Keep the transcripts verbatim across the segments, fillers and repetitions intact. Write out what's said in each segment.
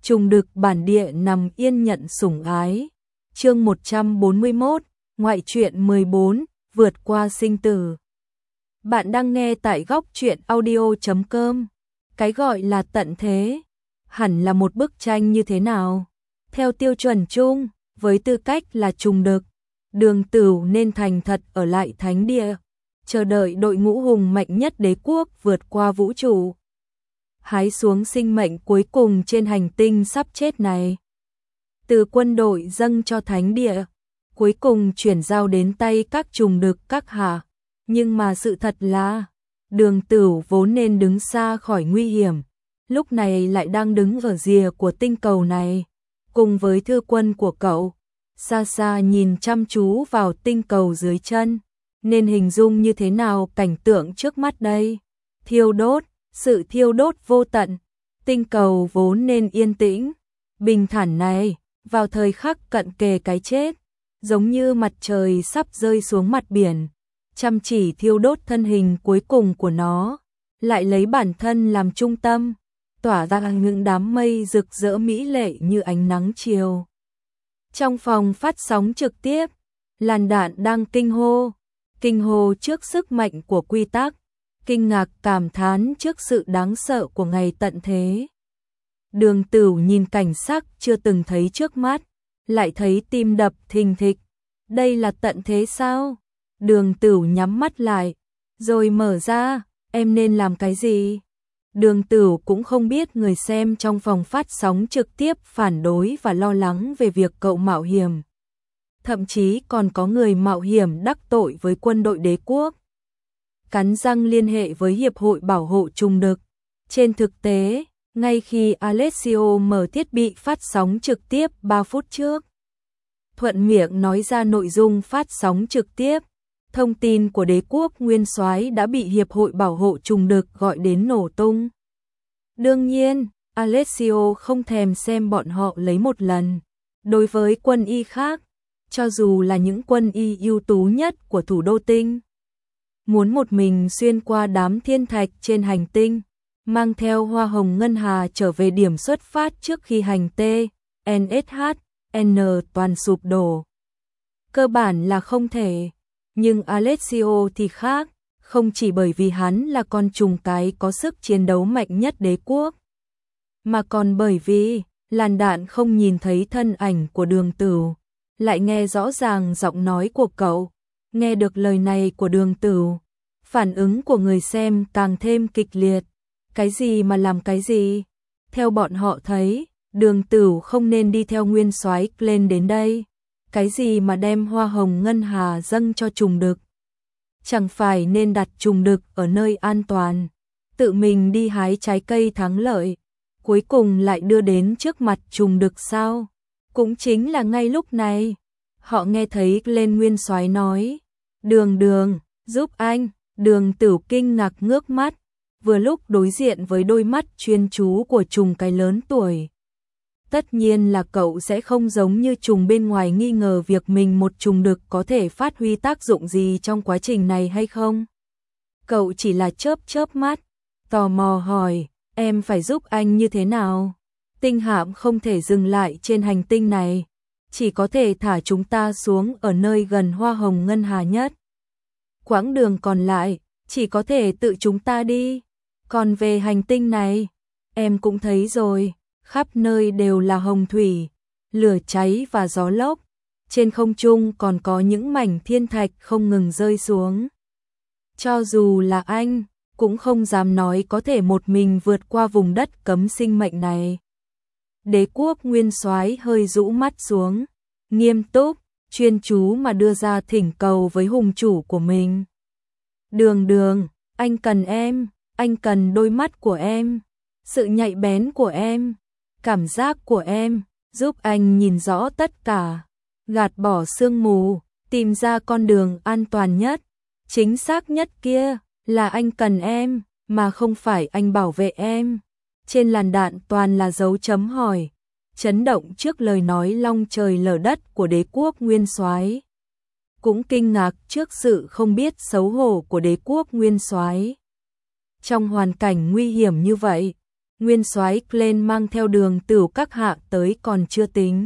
Trùng Đực bản địa nằm yên nhận sủng ái. Chương một trăm bốn mươi mốt, ngoại truyện mười bốn, vượt qua sinh tử. Bạn đang nghe tại góc truyện audio chấm com. Cái gọi là tận thế, hẳn là một bức tranh như thế nào? Theo tiêu chuẩn chung, với tư cách là Trùng Đực, Đường Tửu nên thành thật ở lại thánh địa, chờ đợi đội ngũ hùng mạnh nhất đế quốc vượt qua vũ trụ, hái xuống sinh mệnh cuối cùng trên hành tinh sắp chết này. Từ quân đội dâng cho thánh địa, cuối cùng chuyển giao đến tay các Trùng Đực các hạ. Nhưng mà sự thật là, Đường Tửu vốn nên đứng xa khỏi nguy hiểm, lúc này lại đang đứng ở rìa của tinh cầu này, cùng với thư quân của cậu, xa xa nhìn chăm chú vào tinh cầu dưới chân. Nên hình dung như thế nào cảnh tượng trước mắt đây? Thiêu đốt, sự thiêu đốt vô tận, tinh cầu vốn nên yên tĩnh, bình thản này, vào thời khắc cận kề cái chết, giống như mặt trời sắp rơi xuống mặt biển, chăm chỉ thiêu đốt thân hình cuối cùng của nó, lại lấy bản thân làm trung tâm, tỏa ra những đám mây rực rỡ mỹ lệ như ánh nắng chiều. Trong phòng phát sóng trực tiếp, Làn Đạn đang kinh hô, kinh hô trước sức mạnh của quy tắc, kinh ngạc cảm thán trước sự đáng sợ của ngày tận thế. Đường Tửu nhìn cảnh sắc chưa từng thấy trước mắt, lại thấy tim đập thình thịch. Đây là tận thế sao? Đường Tửu nhắm mắt lại, rồi mở ra, em nên làm cái gì? Đường Tửu cũng không biết người xem trong phòng phát sóng trực tiếp phản đối và lo lắng về việc cậu mạo hiểm. Thậm chí còn có người mạo hiểm đắc tội với quân đội đế quốc. Cắn răng liên hệ với Hiệp hội Bảo hộ Trùng Đực. Trên thực tế, ngay khi Alessio mở thiết bị phát sóng trực tiếp ba phút trước, thuận miệng nói ra nội dung phát sóng trực tiếp, thông tin của đế quốc nguyên soái đã bị Hiệp hội Bảo hộ Trùng Đực gọi đến nổ tung. Đương nhiên, Alessio không thèm xem bọn họ lấy một lần. Đối với quân y khác, cho dù là những quân y ưu tú nhất của thủ đô tinh, muốn một mình xuyên qua đám thiên thạch trên hành tinh, mang theo hoa hồng ngân hà trở về điểm xuất phát trước khi hành T, en ét hát, N toàn sụp đổ, cơ bản là không thể. Nhưng Alessio thì khác, không chỉ bởi vì hắn là con trùng cái có sức chiến đấu mạnh nhất đế quốc, mà còn bởi vì Làn Đạn không nhìn thấy thân ảnh của Đường Tửu, lại nghe rõ ràng giọng nói của cậu. Nghe được lời này của Đường Tửu, phản ứng của người xem càng thêm kịch liệt. Cái gì mà làm cái gì? Theo bọn họ thấy, Đường Tửu không nên đi theo nguyên soái lên đến đây. Cái gì mà đem hoa hồng ngân hà dâng cho Trùng Đực? Chẳng phải nên đặt Trùng Đực ở nơi an toàn, tự mình đi hái trái cây thắng lợi, cuối cùng lại đưa đến trước mặt Trùng Đực sao? Cũng chính là ngay lúc này, họ nghe thấy lên nguyên soái nói, Đường Đường, giúp anh. Đường Tửu kinh ngạc ngước mắt, vừa lúc đối diện với đôi mắt chuyên chú của trùng cái lớn tuổi. Tất nhiên là cậu sẽ không giống như trùng bên ngoài nghi ngờ việc mình một Trùng Đực có thể phát huy tác dụng gì trong quá trình này hay không. Cậu chỉ là chớp chớp mắt, tò mò hỏi, em phải giúp anh như thế nào? Tinh hạm không thể dừng lại trên hành tinh này, chỉ có thể thả chúng ta xuống ở nơi gần hoa hồng ngân hà nhất. Quãng đường còn lại, chỉ có thể tự chúng ta đi. Còn về hành tinh này, em cũng thấy rồi, khắp nơi đều là hồng thủy, lửa cháy và gió lốc. Trên không trung còn có những mảnh thiên thạch không ngừng rơi xuống. Cho dù là anh, cũng không dám nói có thể một mình vượt qua vùng đất cấm sinh mệnh này. Đế quốc nguyên soái hơi rũ mắt xuống, nghiêm túc, chuyên chú mà đưa ra thỉnh cầu với hùng chủ của mình. Đường Đường, anh cần em, anh cần đôi mắt của em, sự nhạy bén của em, cảm giác của em, giúp anh nhìn rõ tất cả, gạt bỏ sương mù, tìm ra con đường an toàn nhất, chính xác nhất kia, là anh cần em, mà không phải anh bảo vệ em. Trên làn đạn toàn là dấu chấm hỏi, chấn động trước lời nói long trời lở đất của đế quốc nguyên soái, cũng kinh ngạc trước sự không biết xấu hổ của đế quốc nguyên soái. Trong hoàn cảnh nguy hiểm như vậy, Nguyên soái Glenn mang theo Đường Tửu các hạ tới còn chưa tính,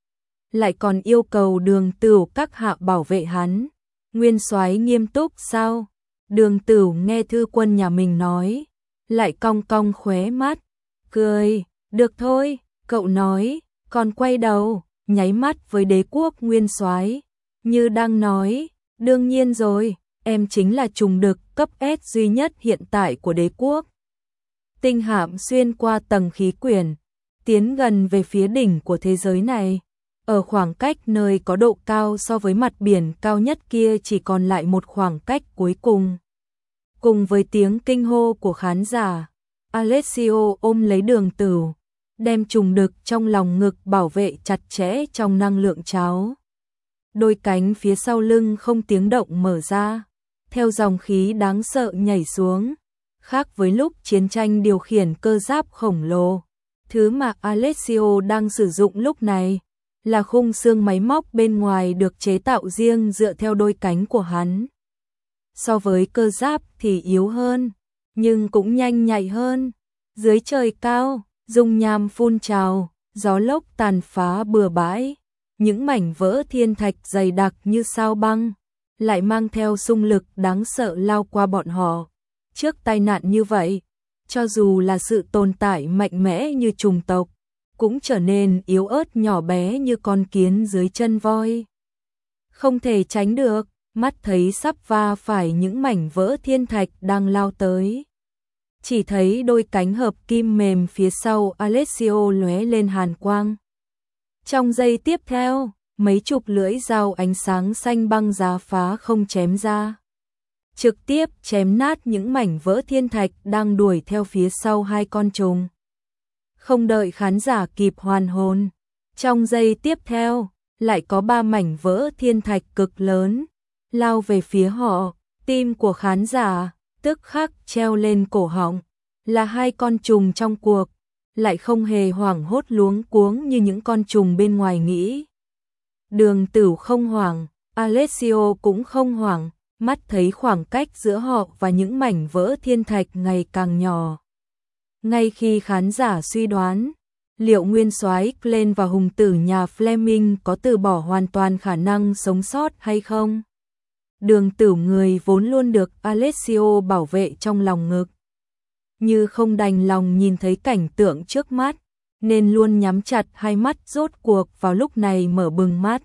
lại còn yêu cầu Đường Tửu các hạ bảo vệ hắn. Nguyên soái nghiêm túc sao? Đường Tửu nghe thư quân nhà mình nói, lại cong cong khóe mắt, cười, được thôi, cậu nói, còn quay đầu, nháy mắt với đế quốc Nguyên soái, như đang nói, đương nhiên rồi, em chính là trùng đực cấp S duy nhất hiện tại của đế quốc. Tinh hạm xuyên qua tầng khí quyển, tiến gần về phía đỉnh của thế giới này. Ở khoảng cách nơi có độ cao so với mặt biển cao nhất kia chỉ còn lại một khoảng cách cuối cùng. Cùng với tiếng kinh hô của khán giả, Alessio ôm lấy Đường Tửu, đem trùng đực trong lòng ngực bảo vệ chặt chẽ trong năng lượng cháo. Đôi cánh phía sau lưng không tiếng động mở ra, theo dòng khí đáng sợ nhảy xuống. Khác với lúc chiến tranh điều khiển cơ giáp khổng lồ, thứ mà Alessio đang sử dụng lúc này là khung xương máy móc bên ngoài được chế tạo riêng dựa theo đôi cánh của hắn. So với cơ giáp thì yếu hơn, nhưng cũng nhanh nhạy hơn. Dưới trời cao, dung nham phun trào, gió lốc tàn phá bừa bãi, những mảnh vỡ thiên thạch dày đặc như sao băng, lại mang theo xung lực đáng sợ lao qua bọn họ. Trước tai nạn như vậy, cho dù là sự tồn tại mạnh mẽ như trùng tộc, cũng trở nên yếu ớt nhỏ bé như con kiến dưới chân voi. Không thể tránh được, mắt thấy sắp va phải những mảnh vỡ thiên thạch đang lao tới. Chỉ thấy đôi cánh hợp kim mềm phía sau Alessio lóe lên hàn quang. Trong giây tiếp theo, mấy chục lưỡi dao ánh sáng xanh băng giá phá không chém ra, trực tiếp chém nát những mảnh vỡ thiên thạch đang đuổi theo phía sau hai con trùng. Không đợi khán giả kịp hoàn hồn, trong giây tiếp theo, lại có ba mảnh vỡ thiên thạch cực lớn lao về phía họ. Tim của khán giả tức khắc treo lên cổ họng, là hai con trùng trong cuộc, lại không hề hoảng hốt luống cuống như những con trùng bên ngoài nghĩ. Đường Tửu không hoảng, Alessio cũng không hoảng, mắt thấy khoảng cách giữa họ và những mảnh vỡ thiên thạch ngày càng nhỏ. Ngay khi khán giả suy đoán, liệu nguyên soái Glenn và hùng tử nhà Fleming có từ bỏ hoàn toàn khả năng sống sót hay không? Đường Tửu, người vốn luôn được Alessio bảo vệ trong lòng ngực, như không đành lòng nhìn thấy cảnh tượng trước mắt, nên luôn nhắm chặt hai mắt, rốt cuộc vào lúc này mở bừng mắt.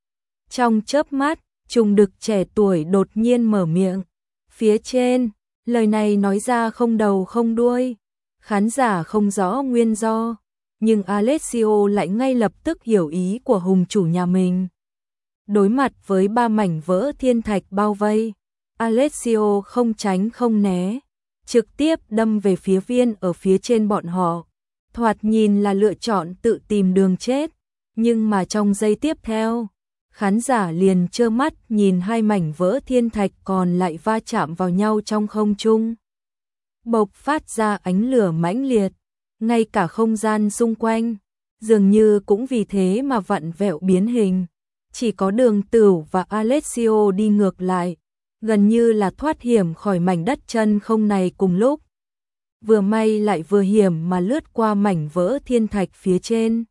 Trong chớp mắt, trùng đực trẻ tuổi đột nhiên mở miệng. Phía trên, lời này nói ra không đầu không đuôi, khán giả không rõ nguyên do, nhưng Alessio lại ngay lập tức hiểu ý của hùng chủ nhà mình. Đối mặt với ba mảnh vỡ thiên thạch bao vây, Alessio không tránh không né, trực tiếp đâm về phía viên ở phía trên bọn họ. Thoạt nhìn là lựa chọn tự tìm đường chết, nhưng mà trong giây tiếp theo, khán giả liền trơ mắt nhìn hai mảnh vỡ thiên thạch còn lại va chạm vào nhau trong không trung, bộc phát ra ánh lửa mãnh liệt, ngay cả không gian xung quanh dường như cũng vì thế mà vặn vẹo biến hình. Chỉ có Đường Tửu và Alessio đi ngược lại, gần như là thoát hiểm khỏi mảnh đất chân không này cùng lúc. Vừa may lại vừa hiểm mà lướt qua mảnh vỡ thiên thạch phía trên.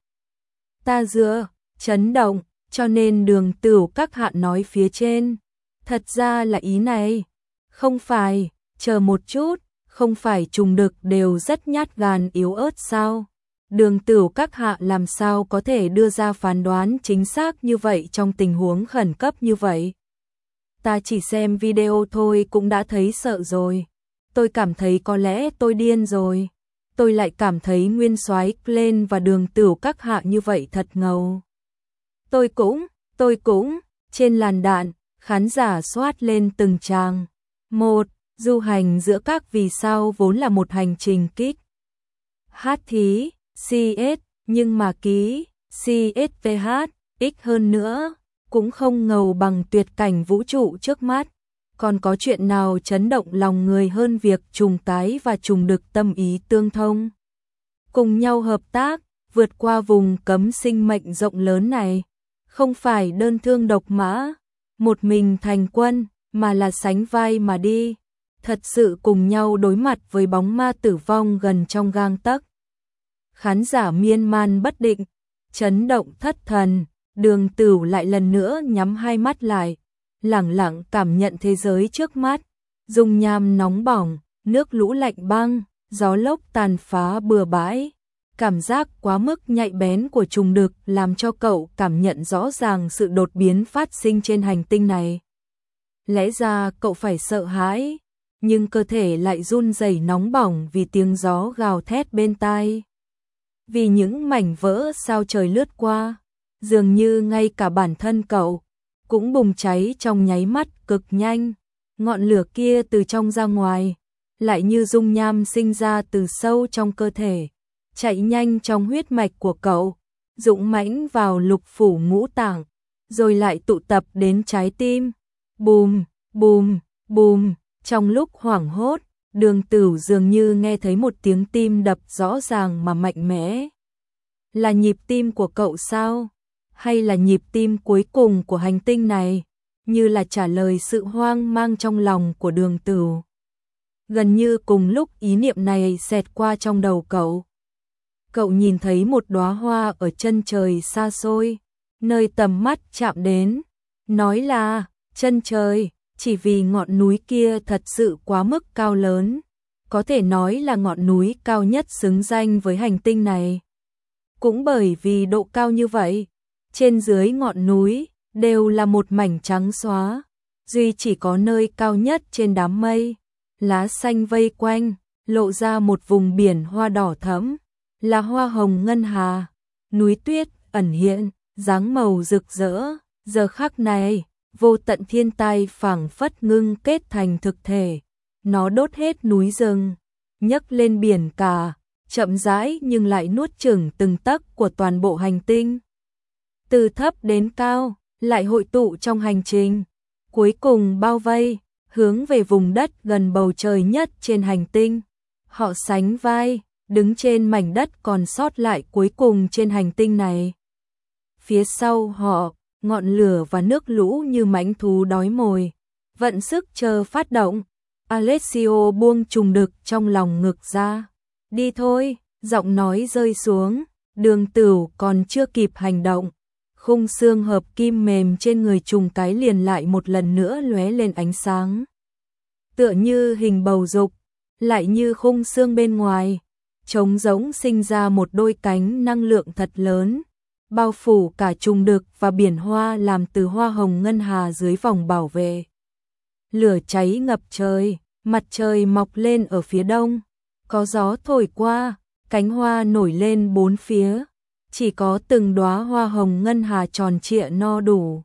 Ta dựa, chấn động, cho nên Đường Tửu các hạ nói phía trên. Thật ra là ý này. Không phải, chờ một chút, không phải trùng đực đều rất nhát gan yếu ớt sao? Đường Tửu các hạ làm sao có thể đưa ra phán đoán chính xác như vậy trong tình huống khẩn cấp như vậy? Ta chỉ xem video thôi cũng đã thấy sợ rồi. Tôi cảm thấy có lẽ tôi điên rồi. Tôi lại cảm thấy nguyên soái Glenn và Đường Tửu các hạ như vậy thật ngầu. Tôi cũng, tôi cũng, trên làn đạn, khán giả soát lên từng trang. Một, du hành giữa các vì sao vốn là một hành trình kích. Hát thí, xê ét, nhưng mà ký, xê ét vê hát, x hơn nữa, cũng không ngầu bằng tuyệt cảnh vũ trụ trước mắt. Còn có chuyện nào chấn động lòng người hơn việc trùng tái và trùng đực tâm ý tương thông, cùng nhau hợp tác, vượt qua vùng cấm sinh mệnh rộng lớn này. Không phải đơn thương độc mã, một mình thành quân, mà là sánh vai mà đi. Thật sự cùng nhau đối mặt với bóng ma tử vong gần trong gang tấc. Khán giả miên man bất định, chấn động thất thần, Đường Tửu lại lần nữa nhắm hai mắt lại, lẳng lặng cảm nhận thế giới trước mắt, dung nham nóng bỏng, nước lũ lạnh băng, gió lốc tàn phá bừa bãi. Cảm giác quá mức nhạy bén của trùng đực làm cho cậu cảm nhận rõ ràng sự đột biến phát sinh trên hành tinh này. Lẽ ra cậu phải sợ hãi, nhưng cơ thể lại run rẩy nóng bỏng vì tiếng gió gào thét bên tai. Vì những mảnh vỡ sao trời lướt qua, dường như ngay cả bản thân cậu cũng bùng cháy trong nháy mắt cực nhanh. Ngọn lửa kia từ trong ra ngoài, lại như dung nham sinh ra từ sâu trong cơ thể, chạy nhanh trong huyết mạch của cậu, dũng mãnh vào lục phủ ngũ tạng, rồi lại tụ tập đến trái tim. Bùm, bùm, bùm, trong lúc hoảng hốt, Đường Tửu dường như nghe thấy một tiếng tim đập rõ ràng mà mạnh mẽ. Là nhịp tim của cậu sao? Hay là nhịp tim cuối cùng của hành tinh này? Như là trả lời sự hoang mang trong lòng của Đường Tửu. Gần như cùng lúc ý niệm này xẹt qua trong đầu cậu. Cậu nhìn thấy một đóa hoa ở chân trời xa xôi, nơi tầm mắt chạm đến. Nói là chân trời, chỉ vì ngọn núi kia thật sự quá mức cao lớn. Có thể nói là ngọn núi cao nhất xứng danh với hành tinh này. Cũng bởi vì độ cao như vậy, trên dưới ngọn núi đều là một mảnh trắng xóa, duy chỉ có nơi cao nhất trên đám mây, lá xanh vây quanh, lộ ra một vùng biển hoa đỏ thẫm, là hoa hồng ngân hà, núi tuyết ẩn hiện, dáng màu rực rỡ. Giờ khắc này, vô tận thiên tai phảng phất ngưng kết thành thực thể, nó đốt hết núi rừng, nhấc lên biển cả, chậm rãi nhưng lại nuốt chửng từng tấc của toàn bộ hành tinh. Từ thấp đến cao, lại hội tụ trong hành trình, cuối cùng bao vây, hướng về vùng đất gần bầu trời nhất trên hành tinh. Họ sánh vai, đứng trên mảnh đất còn sót lại cuối cùng trên hành tinh này. Phía sau họ, ngọn lửa và nước lũ như mãnh thú đói mồi, vận sức chờ phát động. Alessio buông trùng đực trong lòng ngực ra. Đi thôi, giọng nói rơi xuống, Đường Tửu còn chưa kịp hành động. Khung xương hợp kim mềm trên người trùng cái liền lại một lần nữa lóe lên ánh sáng. Tựa như hình bầu dục, lại như khung xương bên ngoài, trống rỗng sinh ra một đôi cánh năng lượng thật lớn, bao phủ cả trùng đực và biển hoa làm từ hoa hồng ngân hà dưới vòng bảo vệ. Lửa cháy ngập trời, mặt trời mọc lên ở phía đông, có gió thổi qua, cánh hoa nổi lên bốn phía, chỉ có từng đóa hoa hồng ngân hà tròn trịa no đủ,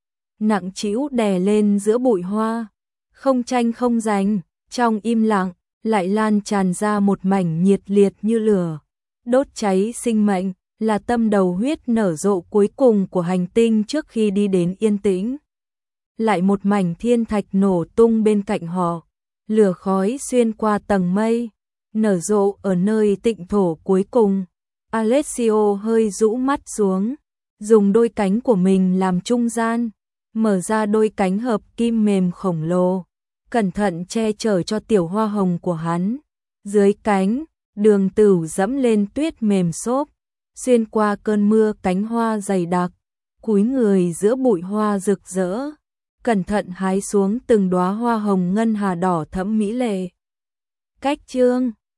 nặng trĩu đè lên giữa bụi hoa, không tranh không giành, trong im lặng lại lan tràn ra một mảnh nhiệt liệt như lửa, đốt cháy sinh mệnh, là tâm đầu huyết nở rộ cuối cùng của hành tinh trước khi đi đến yên tĩnh. Lại một mảnh thiên thạch nổ tung bên cạnh họ, lửa khói xuyên qua tầng mây, nở rộ ở nơi tịnh thổ cuối cùng. Alessio hơi rũ mắt xuống, dùng đôi cánh của mình làm trung gian, mở ra đôi cánh hợp kim mềm khổng lồ, cẩn thận che chở cho tiểu hoa hồng của hắn. Dưới cánh, Đường Tửu dẫm lên tuyết mềm xốp, xuyên qua cơn mưa cánh hoa dày đặc, cúi người giữa bụi hoa rực rỡ, cẩn thận hái xuống từng đóa hoa hồng ngân hà đỏ thẫm mỹ lệ. Cách chương